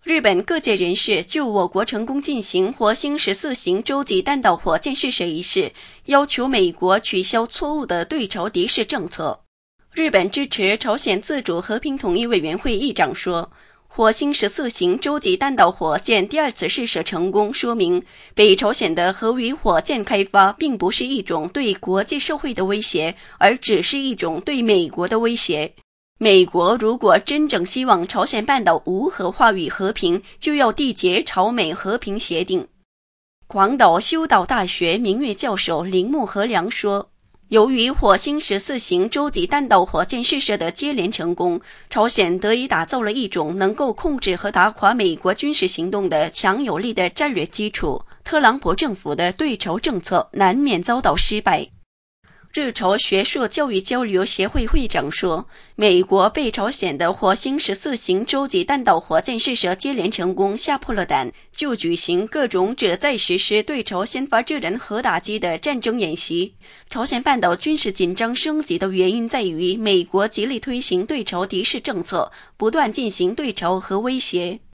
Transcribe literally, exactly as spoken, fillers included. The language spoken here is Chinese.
日本各界人士就我国成功进行火星十四型洲际弹道火箭试射一事，要求美国取消错误的对朝敌视政策。日本支持朝鲜自主和平统一委员会议长说，火星十四型洲际弹道火箭第二次试射成功，说明北朝鲜的核与火箭开发并不是一种对国际社会的威胁，而只是一种对美国的威胁。美国如果真正希望朝鲜半岛无核化与和平，就要缔结朝美和平协定。广岛修道大学明月教授铃木和良说，由于火星十四型洲际弹道火箭试射的接连成功，朝鲜得以打造了一种能够控制和打垮美国军事行动的强有力的战略基础，特朗普政府的对朝政策难免遭到失败。日朝学术教育交流协会会长说，美国被朝鲜的火星十四型洲际弹道火箭试射接连成功吓破了胆，就举行各种旨在实施对朝先发制人核打击的战争演习。朝鲜半岛军事紧张升级的原因在于美国极力推行对朝敌视政策，不断进行对朝核威胁。